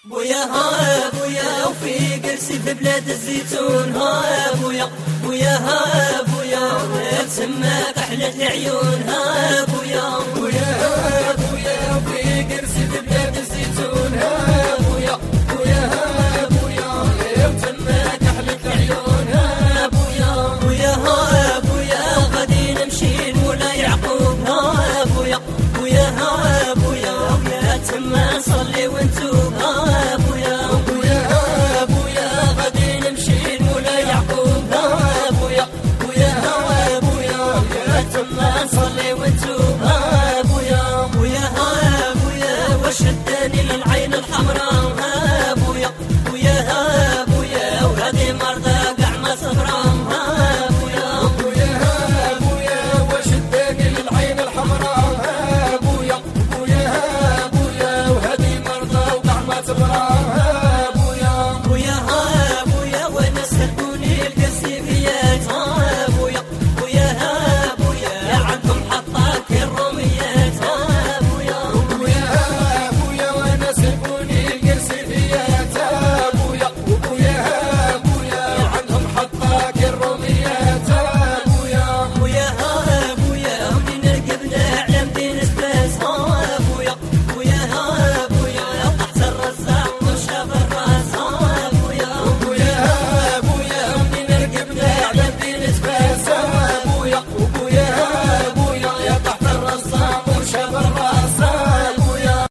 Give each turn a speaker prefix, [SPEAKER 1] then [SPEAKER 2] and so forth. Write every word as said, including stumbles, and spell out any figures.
[SPEAKER 1] بويا ها بويا وفي قرسي في بلاد الزيتون ها بويا بويا ها بويا تسمى كحلة العيون ها بويا
[SPEAKER 2] بويا ها بويا وفي قرسي في بلاد الزيتون ها